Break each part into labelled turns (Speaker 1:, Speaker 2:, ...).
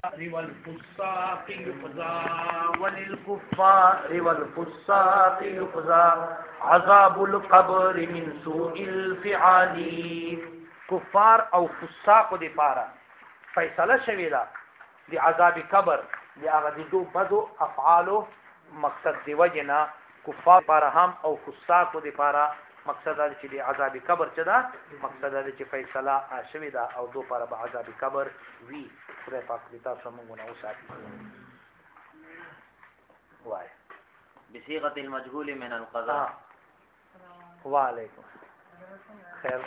Speaker 1: والفساق يقضى وللكفار والفساق يقضى عذاب القبر من سوء الفعال. کفار او فساق دی پارا فیصله شوی دا دی عذاب قبر دی هغه د دو بدو افعالو مقصد دی وجنا کفار پارا هم او فساق دی پارا مقصد دا چې دی عذاب قبر چدا مقصد دا چې فیصله شوی دا او دو پارا به عذاب قبر وی خدای پاک دې تاسو موږ نه وساتي. وای
Speaker 2: بصيغه المجهول من القضاء.
Speaker 1: وعليكم خير.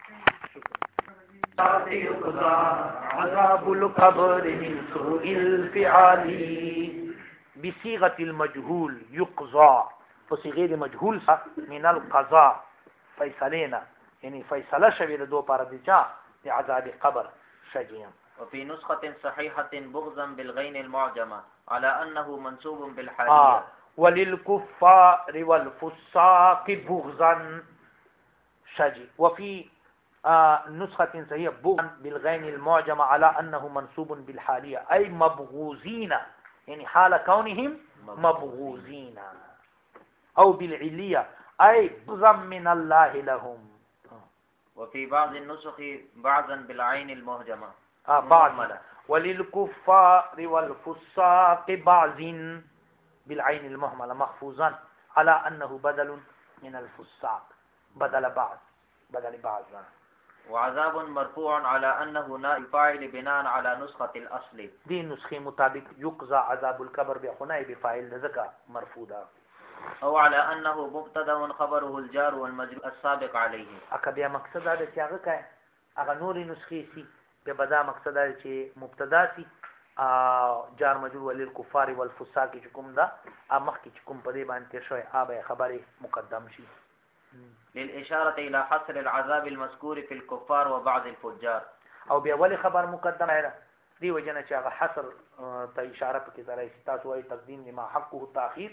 Speaker 1: عذاب القبر من سوء الفعال بصيغه المجهول يقضى فصيغه مجهول من القضاء فیصلینا یعنی فیصله شوی د دو پاره دی چا د عذاب قبر شجیم.
Speaker 2: وفي نسخة صحيحة بغضا بالغين المعجمة على أنه منسوب بالحالية.
Speaker 1: وللكفار والفساق بغضا شجي. وفي نسخة صحيحة بغضا بالغين المعجمة على أنه منسوب بالحالية أي مبغوزين يعني حال كونهم مبغوزين أو بالعلية أي بغضا من الله لهم.
Speaker 2: وفي بعض النسخ بعضا بالعين المهجمة
Speaker 1: بعض. وللكفار والفساق بعض بالعين المهملة محفوظا على أنه بدل من الفساق بدل بعض.
Speaker 2: وعذاب مرفوع على أنه نائب فاعل بناء على نسخة الأصل.
Speaker 1: دي نسخة مطابق يقضى عذاب القبر بخنائب فاعل ذكا مرفوضا
Speaker 2: او على انه مبتدا خبره الجار والمجرور السابق عليه.
Speaker 1: اکه بیا مقصد دا چې هغه کای هغه نوري نسخې سي به بدا مقصد دا چې مبتدا سي جار مجرور وللكفار والفساق چې کوم دا مخ کې کوم په دې باندې شوی اوبه خبره مقدم شي
Speaker 2: للاشاره الى حصر العذاب المذكور في الكفار وبعض الفجار.
Speaker 1: او بیا ولي خبر مقدم ہے دی وجنه چې هغه حصر ته اشاره پکې درای تاسو وايي تقدیم لما حقه التاخير.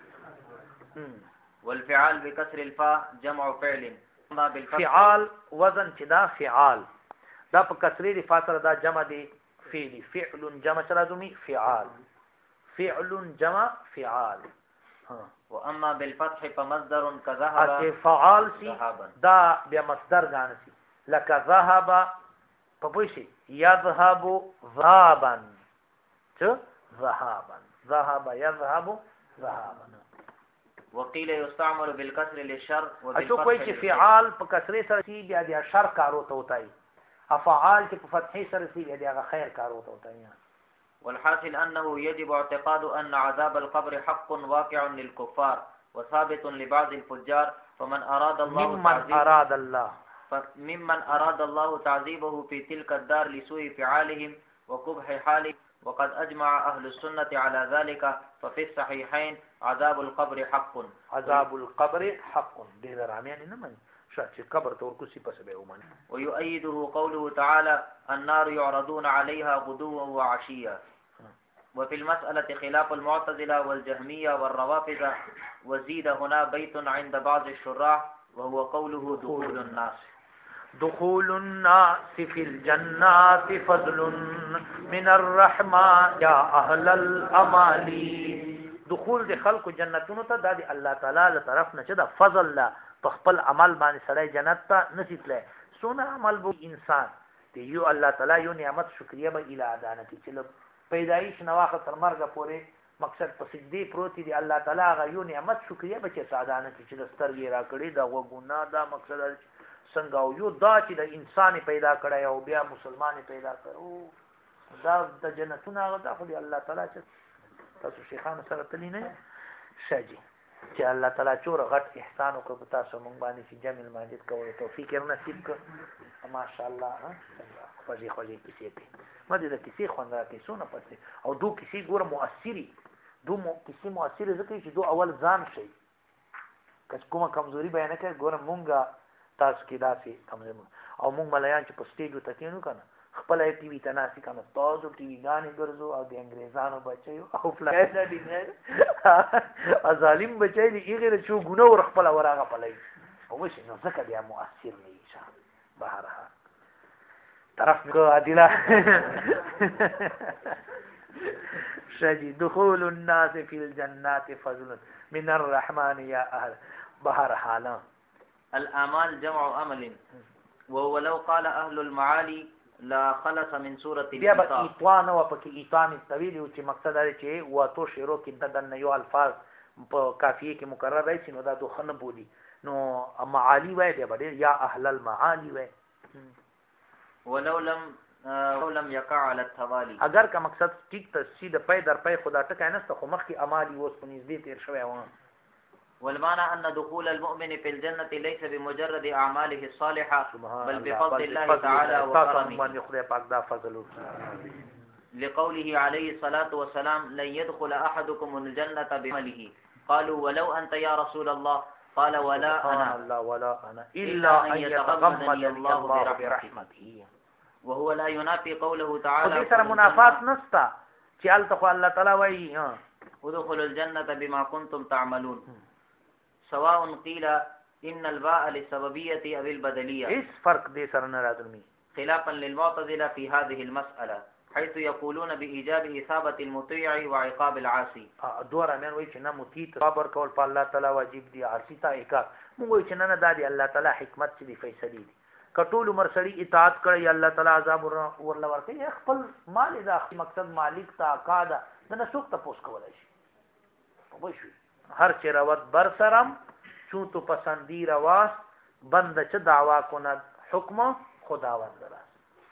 Speaker 2: والفعال بكسر الفاء جمع فعل.
Speaker 1: فعال وزن چې دا فعال دا په کسرې د فاصله دا جمع دی فعل. فعل جمع سره دومي فعال فعل جمع فعال.
Speaker 2: واما بالفتح فمصدر كذهب
Speaker 1: فعال سي دا بیا مصدر غان سي لك ذهب پوښي يذهب ذهبا څه ذهبا ذهب يذهب ذهبا.
Speaker 2: وقيل يستعمل بالكسر للشر
Speaker 1: اشو کوئی چې فعال په کسرې سره سي بیا د شر کارو ته وتاي افعال چې په فتحې سره سي بیا د خیر کارو ته وتاي.
Speaker 2: والحاصل انه يجب اعتقاد ان عذاب القبر حق واقع للكفار وثابت لبعض الفجار ممن اراد الله تعذيبه في تلك الدار لسوء فعالهم وقبح حالهم وقد اجمع اهل السنه على ذلك ففي الصحيحين عذاب القبر حق.
Speaker 1: عذاب القبر حق دې درامي نه مانی شاته قبر تور کوسي پس به ومن.
Speaker 2: ويؤيده قوله تعالى النار يعرضون عليها غدوا وعشيا. وفي المسألة خلاف المعتزلة والجهمية والروافض. وزيد هنا بيت عند بعض الشراح وهو قوله دخول الناس.
Speaker 1: دخول الناس في الجنات فضل من الرحمن يا اهل الامالي. دخول د خلق جنتونو ته د الله تعالی له طرف نه چې دا فضل لا په خپل عمل باندې سړی جنت ته نصیب سونه عمل بو انسان دی یو الله تعالی یو نعمت شکریا به اله ادا نه کی چې پیدایش نواخه تر مرګه پورې مقصد په سجدي پروتي دی الله تعالی غو یو نعمت شکریا به چې ساده نه کی چې سترګې را کړی دا وګونه دا مقصد څنګه او یو دا چې د انسان پیدا کړی او بیا مسلمان پیدا کړو دا د جنتونو هغه د خو دی الله تعالی چې تاسو شیخانو سره تلی نه شاجي چې الله تعالی چور غټ احسان وکړ تاسو مونږ باندې چې جمیل ماجد کوي توفیق یې نصیب کړ ماشاءالله ها خوږی خوږی کیسې په مده د کیسې خواندا کې سونه پته او دو کیسې ګوره مؤثری دو کیسې مؤثری ځکه چې دو اول ځان شي که کومه کمزوري بیان کړي ګوره مونږه تاسو کې داسې کمزوري او مونږ ملایان چې په سټیجو تکینو کنه خپل ټي وي تناسي کنه تاسو ټي وي غانې ګرځو او د انګريزانو بچيو او فلایټ دي نه ظالم بچي دي غیر چې ګونه ور خپل وراغه پلای او شي نو ځکه بیا مؤثر نه شي بهرها طرف کو عدله شجی دخول الناس فی الجنات فضل من الرحمن یا اهل بهر حالا.
Speaker 2: الآمال جمع عمل وهو لو قال أهل المعالي لا خلص من سورة
Speaker 1: بیا به
Speaker 2: الإنصاف.
Speaker 1: ایتوان و پکې ایتوان طویل او چې مقصد دا چې واتو شیرو کې د یو الفاظ په قافیه کې مکرر راشي نو دا دوه نه بولی نو معالی وای دی باندې یا اهل المعالی وای.
Speaker 2: ولو لم يقع على التوالي.
Speaker 1: اگر کا مقصد ټیک ته سیده پای در پای خدا ټکای نسته خو مخکې امالی اوس په نږدې تیر شوی و.
Speaker 2: والمعنى أن دخول المؤمن في الجنة ليس بمجرد أعماله الصالحة بل بفضل الله تعالى وكرمه. لقوله عليه الصلاة والسلام لن يدخل أحدكم الجنة بعمله قالوا ولو أنت يا رسول الله قال ولا أنا إلا أن يتغمدني الله برحمته. وهو لا ينافي قوله تعالى
Speaker 1: خو دې سره منافات نستا چې الته الله تعالی وایي
Speaker 2: ادخلوا الجنة بما كنتم تعملون سواء قيل إن الباء للسببية أو البدلية.
Speaker 1: اس فرق دې سره نه راځي
Speaker 2: خلافا للمعتزلة في هذه المسألة حيث يقولون بإيجاب إثابة المطيع وعقاب العاصي.
Speaker 1: دوره مې وایي چې نه مطیع صبر کول په الله تعالی واجب دي عاصی ته عقاب موږ وایي چې نه د الله تعالی حکمت چې دی فیصله دي کټول عمر سړي اطاعت کړي الله تعالی عذاب ورل ورکړي خپل مال دا مقصد مالک تا قاعده نه څوک تاسو کولای شي وښوي هر چه روت برسرم چون تو پسندی رواست بند چه دعوا کند حکم خداوند راست.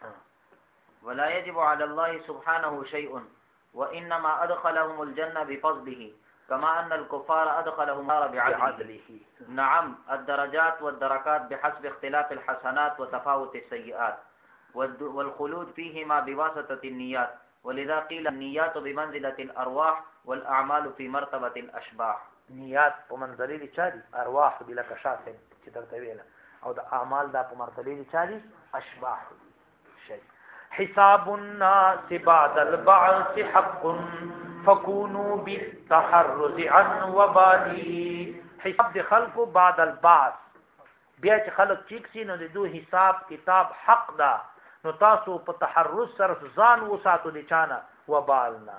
Speaker 2: ولا يجب على الله سبحانه شيء وإنما أدخلهم الجنة بفضله كما أن الكفار أدخلهم النار بعدله. نعم الدرجات والدركات بحسب اختلاف الحسنات وتفاوت السيئات والخلود فيهما بواسطة النيات ولذا قيل النيات بمنزلة الأرواح والأعمال في مرتبة الأشباح.
Speaker 1: نیات په منزله دي چاري ارواح بلا کشافه چې درته ویل او د اعمال دا په مرتبه دي چاري اشباح شي. حساب الناس بعد البعث حق فكونوا بالتحرز عن وبالي. حساب د خلق بعد البعث بیا چې خلق چیک سي نو د دوه حساب کتاب حق دا نو تاسو په تحرز سره ځان وساتو دي چانه وبالنا.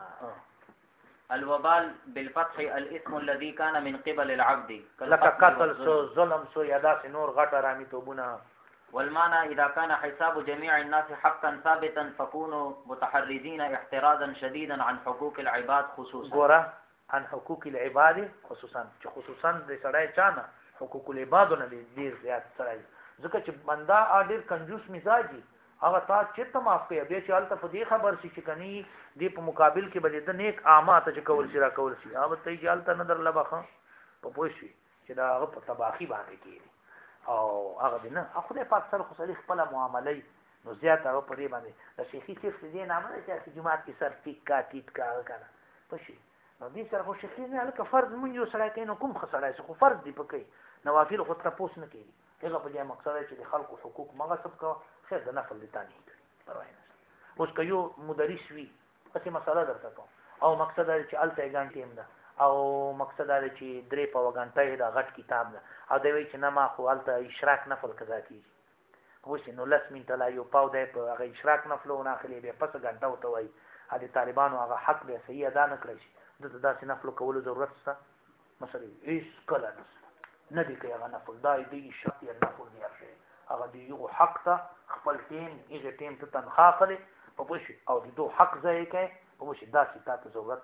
Speaker 2: الوبال بالفتح الاسم الذي كان من قبل العبد
Speaker 1: لك قتل سو ظلم سو يداس نور غټه رامي توبونه.
Speaker 2: والمعنى إذا كان حساب جميع الناس حقا ثابتا فكونوا متحرزين احترازا شديدا عن حقوق العباد خصوصا.
Speaker 1: ګوره عن حقوق العباد خصوصا چې خصوصا د سړی چانه حقوق العباد نه ډیر زیات سړی ځکه چې بندا ډیر کنجوس مزاجي هغه تا چې ته معاف کوي بیا چې الته په دې خبر شي چې کني دې په مقابل کې به د نیک اعمال ته کول شي را کول شي هغه ته چې الته نظر لبخه په پوښي چې دا هغه په تباخي باندې کېږي او هغه نه خدای پاک سره خو سړي خپل معاملې نو زیات هغه په دې باندې د شیخي صرف دې نامه چې جمعات کې سر ټیک کا کنه پوښي نو دې سره خو شیخي نه لکه فرض مونږ یو سړی کینو کوم خسړای خو فرض دی پکې نوافل خو تاسو نه کوي هغه په دې مقصد چې د خلکو حقوق مغصب کا خیر د نفل دي تانی پروا نه اوس که یو مدرس وي څه مسله درته کوم او مقصد دا چې الته غانټیم ده او مقصد دا چې درې په وغانټه دا غټ کتاب ده او دوی چې نه ما خو الته اشراق نفل قضا کیږي وښه نو لس منټه لا یو پاو دی په هغه اشراق نفل او ناخلي به پس غانټه وته وای د طالبانو هغه حق به صحیح ادا نه کړی شي دته داسې نفل کولو ضرورت شته مثلا هیڅ کله نه دی کوي هغه نفل دا دی شرط یې نفل دی هغه دی یو حق ته خپل ټیم یې ټیم ته تنخواه کړي په پوښي او د دوه حق ځای کوي په پوښي داسې تاسو ضرورت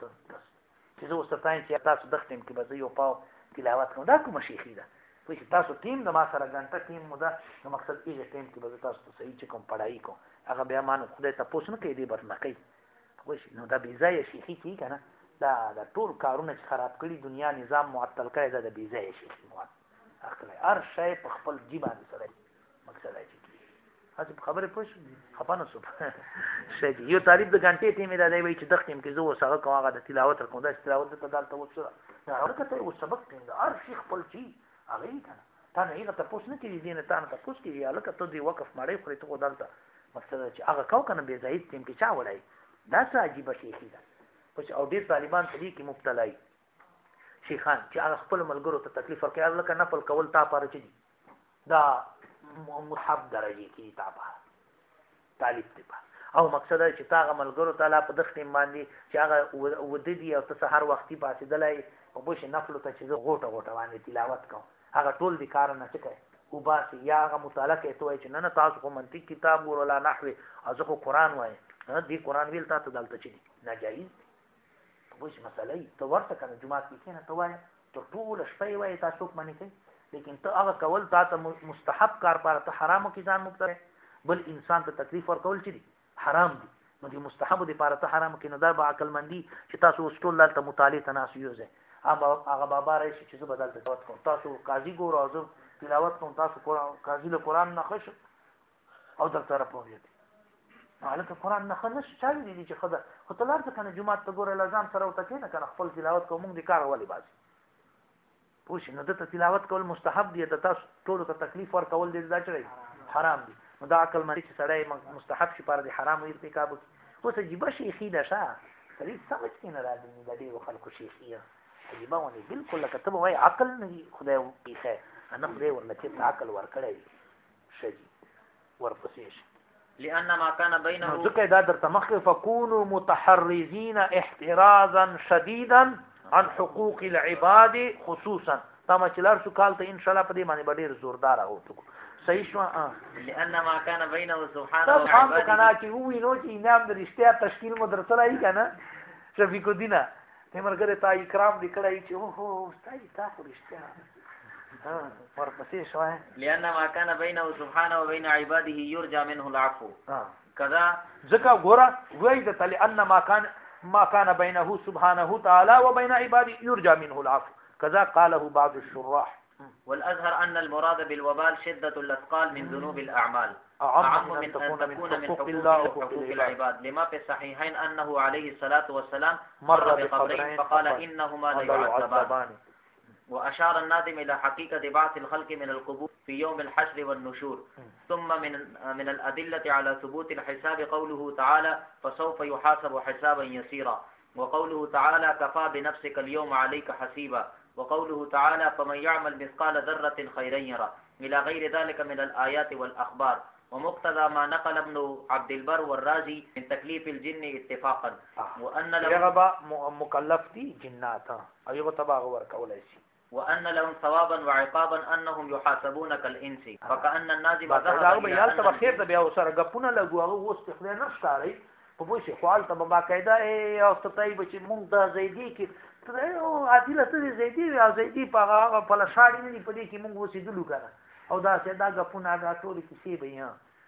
Speaker 1: چې زه وستایم چې تاسو د ټیم کې به یو پاو تلاوت کوم دا کوم شيخي ده پوښي تاسو ټیم د ما سره غنټه ټیم مو دا نو مقصد یې ټیم کې به تاسو صحیح چې کوم پڑھائی کوم هغه بیا مان خدای ته پوښتنه کوي دی برنه کوي پوښي نو دا بي ځای شيخي کی کنه دا ټول کارونه چې خراب کړي دنیا نظام معطل کړي دا د بي ځای شيخي مو اخلي هر شی په خپل جيبان سره مقصد دی هڅه خبره پوښ خپانه سو شي یو طالب د غنټې ټیم دا دی چې د ختم کې زو سره کوم هغه د تلاوت کوم دا تلاوت ته دالته وڅره دا هغه ته یو سبق ټیم دا هر شي خپل شي هغه کنه تا نه یې ته پوښتنه کوي دي نه تا نه پوښتنه کوي الکه ته دی وقف مړی خو ته دالته مقصد چې هغه کو کنه به زاید ټیم کې چا وړای دا څه عجیب شي ده پس او ډیر طالبان په دې کې مبتلا دي شیخان چې هغه خپل ملګرو ته تکلیف ورکړي الکه نفل کول تا پاره چي دا محب درجه کې تابع طالب دی او مقصد دا چې تا هغه ملګرو تعالی په دغه ټیم باندې چې هغه وده دي او ته سهار وختي پاڅېدلی او بوشي نفلو ته چې زه غوټه باندې تلاوت کوم هغه ټول د کار نه څه کوي وباسي یا هغه مطالعه کوي ته وایي چې نه تاسو خو منطق کتاب ګورو لا نحوې او زه خو قرآن وایم دې قرآن ویل تا ته دلته چې ناجایز دی بوشي مسله یي ته ورته که نه جومات کې کښېنه ته وایه ته ټوله شپه یې وایې تا څوک منې کوي لیکن ته هغه کول تا ته مستحب کار پاره ته حرامو کې ځان مبتلا بل انسان ته تکلیف ورکول چې دي حرام دي نو دې مستحب دي پاره ته حرام کې نو دا به عقلمندي چې تاسو اوس ټول دلته مطالعې ته ناست یوځئ هغه بابا راشي چې زه به دلته تلاوت کوم تاسو قاضي ګورو او زه تلاوت کوم تاسو قاضي له قرآن نه ښه شو او دلته راپوهېږي هلکه قرآن نه ښه نه شو چا ویلي دي چې ښه ده خو ته لاړ ځه که نه جومات ته ګوره له ځان سره ورته کښېنه که نه خپل تلاوت کوو مونږ دې کار ولې باسي پوه شي نو دته تلاوت کول مستحب دي د تاسو ټولو ته تکلیف ورکول دې دا چې حرام دي نو دا عقلمندي چې سړی مستحب شي پاره د حرامو ارتکاب وکړي اوس عجیبه شیخي ده ښه سړي سمج کې نه راځي د ډېرو خلکو شیخي عجیبه ونې بالکل لکه ته به وایې عقل نه وي خدای ایښی نه خدای ورله چېرته عقل ورکړی وي ښه دي ورپسې شي
Speaker 2: لأن ما كان بينه
Speaker 1: ځکه دا درته مخکې فكونوا متحرزين احترازا شديدا عن حقوق العباد خصوصا تا ما چلار شو کال ته ان شاء الله په دې باندې ډېر زوردار اوته صحیح شو
Speaker 2: لأن ما كان بينه سبحانه
Speaker 1: وتعالى کنا چې وی نو چې انعام د رښتیا تشکیل مدرسه لای کنه شفیق الدین ته مرګره تا اکرام دکړای چې اوه استاد تاسو رښتیا ورپسې شو
Speaker 2: لأن ما كان بينه سبحانه وبين عباده يرجى منه العفو كذا
Speaker 1: ځکه ګوره وای د تل ان ما كان بينه سبحانه تعالى وبين عباده يرجى منه العفو كذا قاله بعض الشراح
Speaker 2: والأظهر أن المراد بالوبال شدة الأثقال من ذنوب الأعمال أعم من أن تكون من حقوق الله وحقوق العباد لما في الصحيحين أنه عليه الصلاة والسلام مر بقبرين فقال إنهما ليعذبان وأشار الناظم إلى حقيقة بعث الخلق من القبور في يوم الحشر والنشور ثم من الأدلة على ثبوت الحساب قوله تعالى فسوف يحاسب حسابا يسيرا وقوله تعالى كفى بنفسك اليوم عليك حسيبا وقوله تعالى فمن يعمل مثقال ذرة خيرا يرى إلى غير ذلك من الآيات والأخبار ومقتضى ما نقل ابن عبد البر والرازي من تكليف الجن اتفاقا وأن
Speaker 1: لهم مكلف دي جنات أيوة تبع غور كوليسي
Speaker 2: وأن لهم ثوابا وعقابا أنهم يحاسبون كالإنس فكأن الناظم
Speaker 1: ذهب إلى أن بخير ده بيا وسر غپونه لګوغه واستخدام نشتاري په بوشي خپل ته باقاعده او ستایب چې مونږ د زیدی کې ته عادله ته زیدی او زیدی په هغه په لشاړي نه په دې کې مونږ وسیدلو کنه او دا سدا غپونه دا ټول کیسې به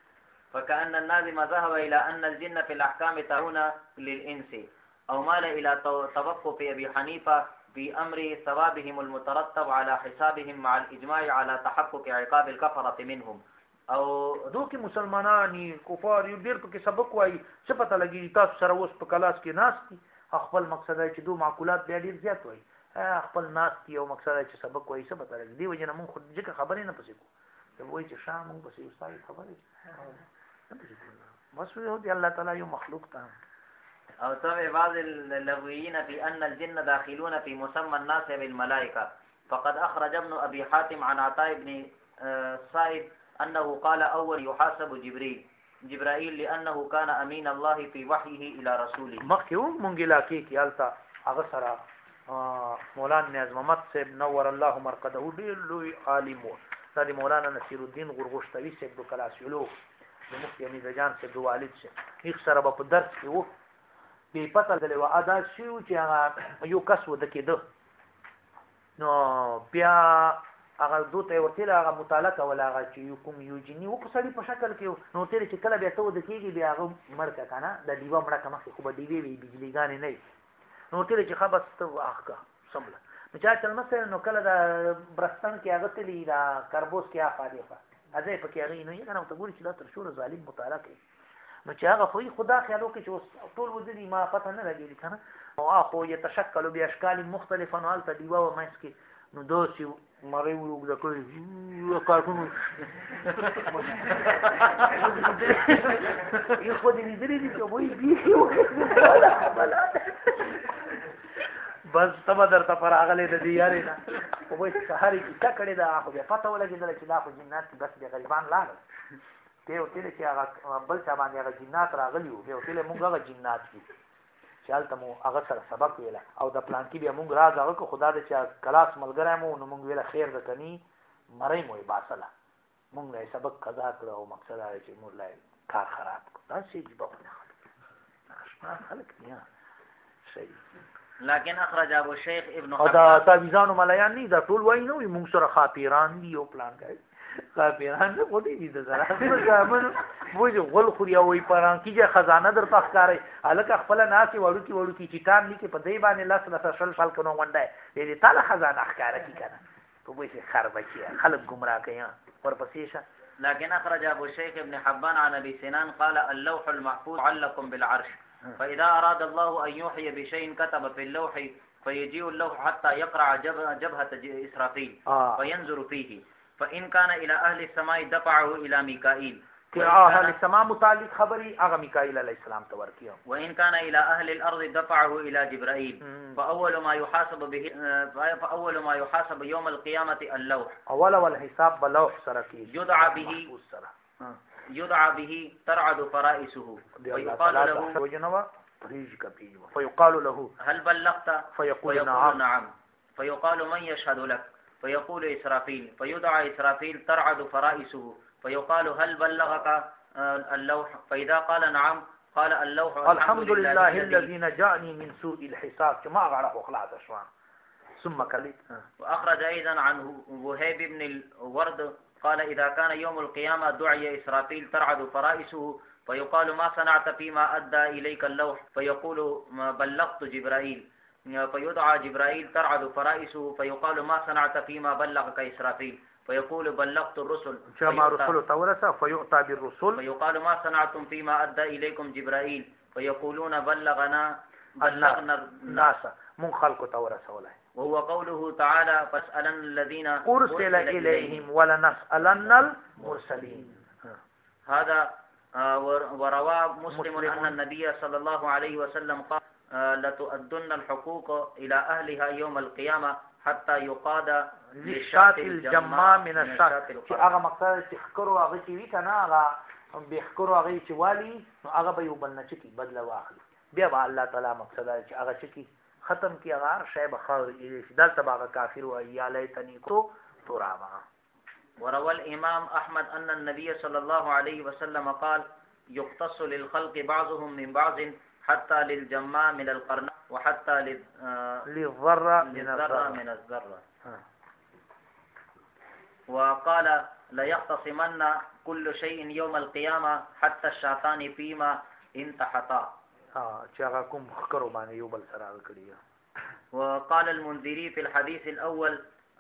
Speaker 2: فكأن الناظم ذهب إلى أن الجن في الأحكام تعون للإنس أو مال إلى توقف أبي حنيفة في أمر ثوابهم المترتب على حسابهم مع الإجماع على تحقق عقاب الكفرة منهم او
Speaker 1: دوی مسلمانانی کفار یو ډیر په سبق وای څه پته لګی تاسو سره اوس په کلاس کې ناشتي خپل مقصد دی چې دوه معقولات بیا ډیر زیات وای خپل ناشتي او مقصد دی چې سبق وای څه پته لګی دی وجه نه مونږ خو ځکه خبرې نه پسې کو ته وای چې شام مونږ پسې استاد خبرې نه پسې کو بس یو دی الله تعالی یو مخلوق ته
Speaker 2: او تبع بعض اللغويين في أن الجن داخلون في مسمى الناس بالملائكة فقد أخرج ابن أبي حاتم عن عطاء بن صائب أنه قال أول يحاسب جبرائيل لأنه كان أمين الله في وحيه إلى رسوله
Speaker 1: مخيوم منجلا كيكي ألتا أغسر مولانا نياز محمد سيب نور الله مرقده دلوي عالمو سادي مولانا نصير الدين غرغشتوي سيب دو كلاسيولو دو مفتي امید جان سيب دو والد سيب ایک سره په درس کې وو بي پته دلې وا ادا شو چې هغه یو کس ود کېده نو بیا هغه دوته ورته هغه مطالعه کوله هغه چې کوم یو جنی و په سړي په شکل کې نو تیر چې کله بیا ته ود کېږي بیا هغه مرګه کنه د دیوا مړه کمه خو به دیوی وی بجلیګان نه نو تیر چې خبر ته اخکا سمله نو چا چل مثلا نو کله د برستان کې هغه تلی دا کربوس کې افاده ازې پکې هغه نه یې کنه ته ګوري چې دا تر شور ظالم مطالعه کوي نو چې هغه خو خدا خیالو کې چې ټول وځي ما پته نه لګی کنه او اخو يتشکل باشكال مختلفه نو الته دیوا و مس کې نو دوسی مری وګ د کوي کارونه یو خو دې دې دې چې وای بي بس تبا درته پر اغله د دې یاري نه او وای سحری کی تا کړي دا خو به پته ولګیدل چې دا خو جنات بس د غریبان لاله ته وتل چې هغه بل چا باندې هغه جنات راغلی وو ته وتل موږ هغه جنات دي چې هلته مو هغه سره سبق ویله او د پلان کې بیا موږ راز هغه کو خدا دې چې کلاس ملګری مو نو موږ ویله خیر د کني مړی مو باسله موږ نه سبق قضا کړو او مقصد دا چې موږ لا کار خراب کړ دا شي جواب نه خلک نه شي
Speaker 2: لكن اخرج ابو الشيخ ابن
Speaker 1: او دا تعویذان ملایان نه دا ټول وای نو موږ سره خاطران دي او پلان کوي خاطران نه وډي دي دا زمون وځي غول خوري او پران کیږي خزانه در پخ کاری الکه خپل ناسي وړو کی چټان لیکي په دی باندې لاس لاس شل شل کنو ونده دې تعالی خزانه ښکارا کی کنه په وځي خربه کی خلک گمراه کوي ورپسې شه.
Speaker 2: لكن اخرج ابو الشيخ ابن حبان عن ابي سنان قال اللوح المحفوظ علق بالعرش فاذا اراد الله ان يحيي بشيء كتب في اللوح فيجيء اللوح حتى يقرع جبهة اسرافيل فينظر فيه فإن كان إلى أهل السماء دفعه إلى ميكائيل
Speaker 1: أهل السماء متعلق خبري أغا ميكائيل عليه السلام توركيه
Speaker 2: وإن كان إلى أهل الأرض دفعه إلى جبرائيل فأول ما يحاسب يوم القيامة اللوح
Speaker 1: أول والحساب بلوح سركي
Speaker 2: يدعى به ترعد فرائسه
Speaker 1: فيقال له
Speaker 2: هل بلغت
Speaker 1: فيقول
Speaker 2: نعم فيقال من يشهد لك فيقول إسرافيل فيدعى إسرافيل ترعد فرائسه فيقال هل بلغك اللوح فإذا قال نعم قال اللوح
Speaker 1: الحمد لله الذي نجاني من سوء الحساب كما أعرف وخلعت أشوان ثم كليت.
Speaker 2: وأخرج أيضا عن وهيب بن الورد قال إذا كان يوم القيامة دعي إسرافيل ترعد فرائسه فيقال ما صنعت فيما أدى إليك اللوح فيقول ما بلغت جبرائيل فيدعى جبرائيل ترعد فرائسه فيقال ما صنعت فيما بلغك إسرافيل فيقول بلغت الرسل
Speaker 1: كما رسل تورث فيؤتى بالرسل
Speaker 2: فيقال ما صنعتم فيما أدى إليكم جبرائيل فيقولون بلغنا
Speaker 1: الناس من خلق تورث ولا
Speaker 2: وهو قوله تعالى فاسألن الذين
Speaker 1: أرسل إليهم ولنسألن المرسلين.
Speaker 2: هذا وروى مسلم أن النبي صلى الله عليه وسلم قال لتؤدن الحقوق إلى أهلها يوم القيامة حتى يقاد
Speaker 1: للشاة الجماع من الشاة چې هغه مقصد چې خکرو هغه چې وی کنه هغه به خکرو هغه چې والی نو هغه به یو بل نه چکی بدله واخلي بیا به الله تعالی مقصد چې هغه چکی ختم کی هغه شی به خاور یې دلته هغه کافر و یا لیتنی کو ترابا.
Speaker 2: وروى الإمام أحمد أن النبي صلى الله عليه وسلم قال يقتص للخلق بعضهم من بعض حتى للجماع من القرن وحتى
Speaker 1: للذرة
Speaker 2: من الذرة. وقال لا يختصمن كل شيء يوم القيامة حتى الشيطان فيما انتحطا.
Speaker 1: چاغاكم خكروا باندې یو بل سره کړی.
Speaker 2: وقال المنذري في الحديث الأول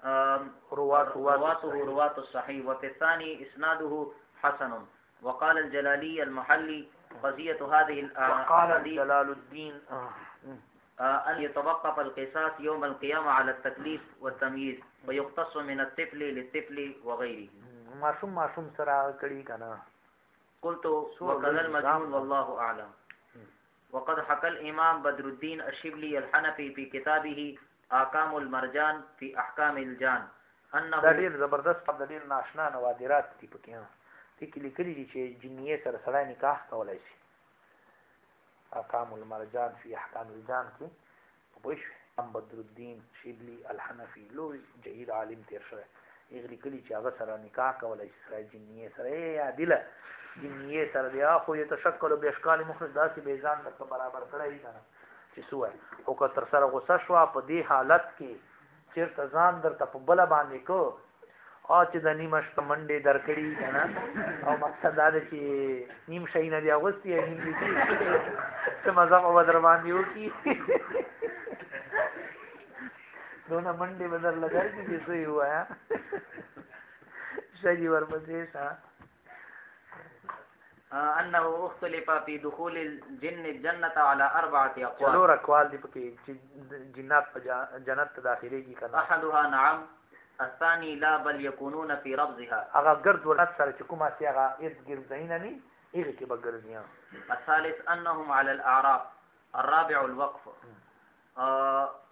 Speaker 2: رواته الصحيح وفي الثاني إسناده حسن. وقال الجلالي المحلي قضية هذه
Speaker 1: وقال جلال الدين
Speaker 2: أن يتوقف القصاص يوم القيامة على التكليف والتمييز ويقتص من الطفل للطفل وغيره.
Speaker 1: معصوم سره کړی کنه.
Speaker 2: قلت وكذا المجنون والله أعلم. وقد حكى الإمام بدر الدين الشبلي الحنفي في كتابه آكام المرجان في أحكام الجان أنه
Speaker 1: دلیل زبردست دلیل ناشنا نوادرات دي پکې کې لیکلي دي چې جنیه سره سره نکاح کولای شي. آکام المرجان فی احکام الجان کې پوښ ام بدر الدین شبلی الحنفی لوی جهید عالم تیر شوی یې لیکلي چې هغه سره نکاح کولای شي سره جنیه سره یا دله جنیه سره بیا خو یتشکل باشکال مخرج داسې به ځان د برابر کړی نه چې سوای او که تر سره غوسه شو په دې حالت کې چیرته ځان درته په بل باندې کو او چې د نیمه شپه منډې درکړي کنه او مقصد دا دی چې نیم شي نه دی اغوستي نیم دي څه مزه په در باندې وکي دونه منډې بدل لګای چې څه یو آیا شي ورپسې سا
Speaker 2: أنه اختلف في دخول الجن الجنة على 4 أقوال.
Speaker 1: چلو اقوال دي پکې جنات په جنت داخليږي کنه.
Speaker 2: أحدها نعم الثاني لا بل يكونون في ربضها.
Speaker 1: هغه ګرد ورنت سره چې کومه سي هغه ارد ګرد زینه ني هغه کې به ګرځي.
Speaker 2: الثالث أنهم على الأعراف. الرابع الوقف.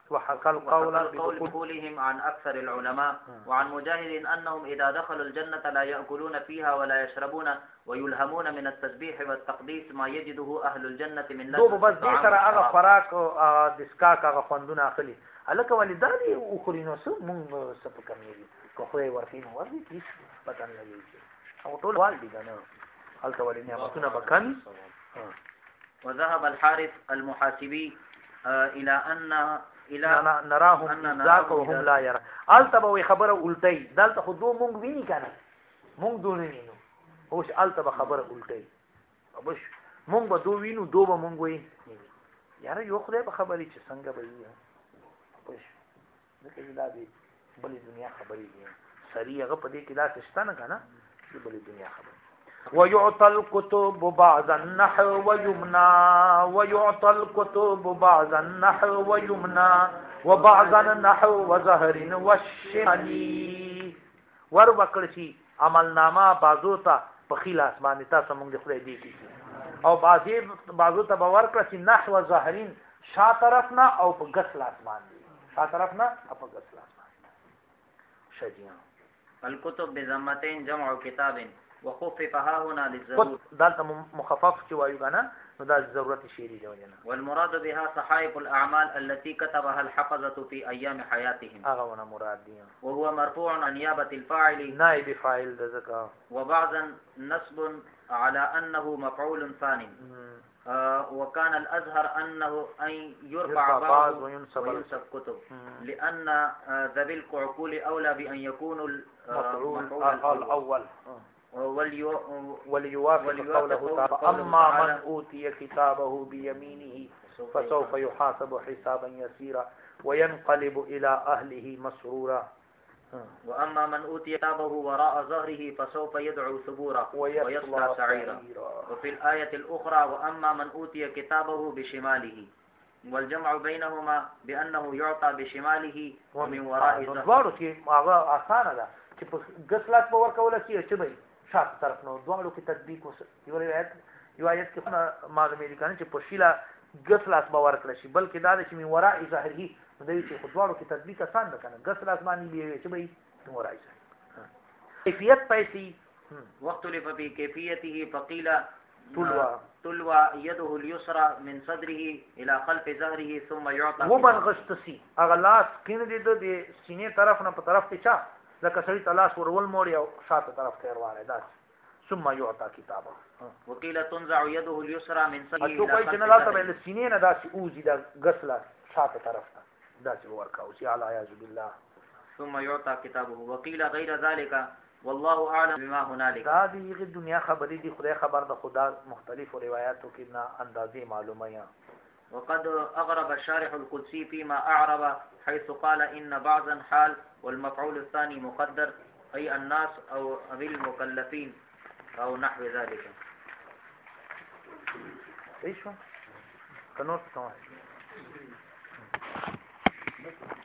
Speaker 1: وحق القول
Speaker 2: بقولهم عن أكثر العلماء وعن مجاهد أنهم إذا دخلوا الجنة لا يأكلون فيها ولا يشربون ويلهمون من التسبيح والتقديس ما يجده أهل الجنة من لذة
Speaker 1: دو بس دې سره هغه خوراک او د اسکاک هغه خوندونه اخلي هلکه ولې دا دي وخوري نو څه مونږ څه په کمېږي که خدای ورکړي نو ورکړي هېڅ پته نه لګېږي او ټول وال دي که نه هلته ولې نعمتونه به کمي.
Speaker 2: وذهب الحارث المحاسبي إلى أن
Speaker 1: نراهم ذاك وهم لا يرى الته به خبره الټي دلته خو دو مونږ ویني کنه مونږ دو نه وینو اوس الته به خبره الټي اوبش مونږ به دو وینو دو به مونږ وي یاره یو خدای به خبرې چې څنګه به وي اوبش دغه دا دی بلې دنیا خبرې دي سری هغه په دې کې دا شته نه کنه چې بلې دنیا خبرې. ويعطى الكتب بعض النحو ويمنى ويعطى الكتب بعض النحو ويمنى وبعض النحو وظهر والشمال ور وکړي عملنامه بازو ته په خیل اسمان تاسو موږ د خدای دی کی او بازو ته باور کړی نحو ظاهرین شا طرفنا او په غسل اسمان دی شا طرفنا او په غسل اسمان شجیان.
Speaker 2: الكتب بضمتين جمع كتاب وخففها هنا للضرورة
Speaker 1: دالته مخفف چې وایو کنه نو دا ضرورت شعري دی وجنه.
Speaker 2: والمراد بها صحائف الأعمال التي كتبها الحفظة في أيام حياتهم
Speaker 1: هغه مراد دي
Speaker 2: وهو مرفوع عن نيابة الفاعل
Speaker 1: نائب فاعل ذکر
Speaker 2: وبعضا نصب على أنه مفعول ثاني وكان الأزهر أنه أن يرفع بعض وينسب كتب لأن ذوي العقول أولى بأن يكون المفعول
Speaker 1: الأول
Speaker 2: وليوافق
Speaker 1: قوله تعالى أما من أوتي كتابه بيمينه فسوف يحاسب حسابا يسيرا وينقلب إلى أهله مسرورا
Speaker 2: وأما من أوتي كتابه وراء ظهره فسوف يدعو ثبورا ويصلى سعيرا. وفي الآية الأخرى وأما من أوتي كتابه بشماله والجمع بينهما بأنه يعطى بشماله ومن وراء ظهره
Speaker 1: چې په غسلات په ورکول کې چې به شاته طرف نو دوه کې تطبیق وس یو آیت کې معلومه دي کنه چې په شیلا غسلات به ورکړل شي بلکې دا چې من وراء ظاهره نو دوی چې خدوارو کې تطبیق آسان ده کنه غسلات باندې به چې به من وراء ظاهره کیفیت پیسې
Speaker 2: واختلف في كيفيته فقيل تلوى يده اليسرى من صدره الى خلف ظهره ثم يعطى
Speaker 1: ومن غشتسي اغلاس کین دي د سینې طرف نه په طرف ته چا لکه سړی تلاش ورول موړي او شاته طرف ته روانه ده ثم يعطى كتابه.
Speaker 2: وقيل تنزع يده اليسرى من صدره
Speaker 1: الى خلف ظهره له سینې نه داسي اوزي د غسله شاته طرف ته داسي ورکاو سي على اعوذ بالله.
Speaker 2: ثم يعطى كتابه. وقيل غير ذلك والله اعلم بما هنالك.
Speaker 1: دا دغه دنیا خبرې دي خدای خبر ده خدا مختلف روایتو کې نه اندازې معلومه یا.
Speaker 2: وقد أغرب الشارح القدسي فيما أعرب حيث قال إن بعضا حال والمفعول الثاني مقدر أي الناس أو المكلفين أو نحو ذلك.
Speaker 1: إيش هو؟ كنوت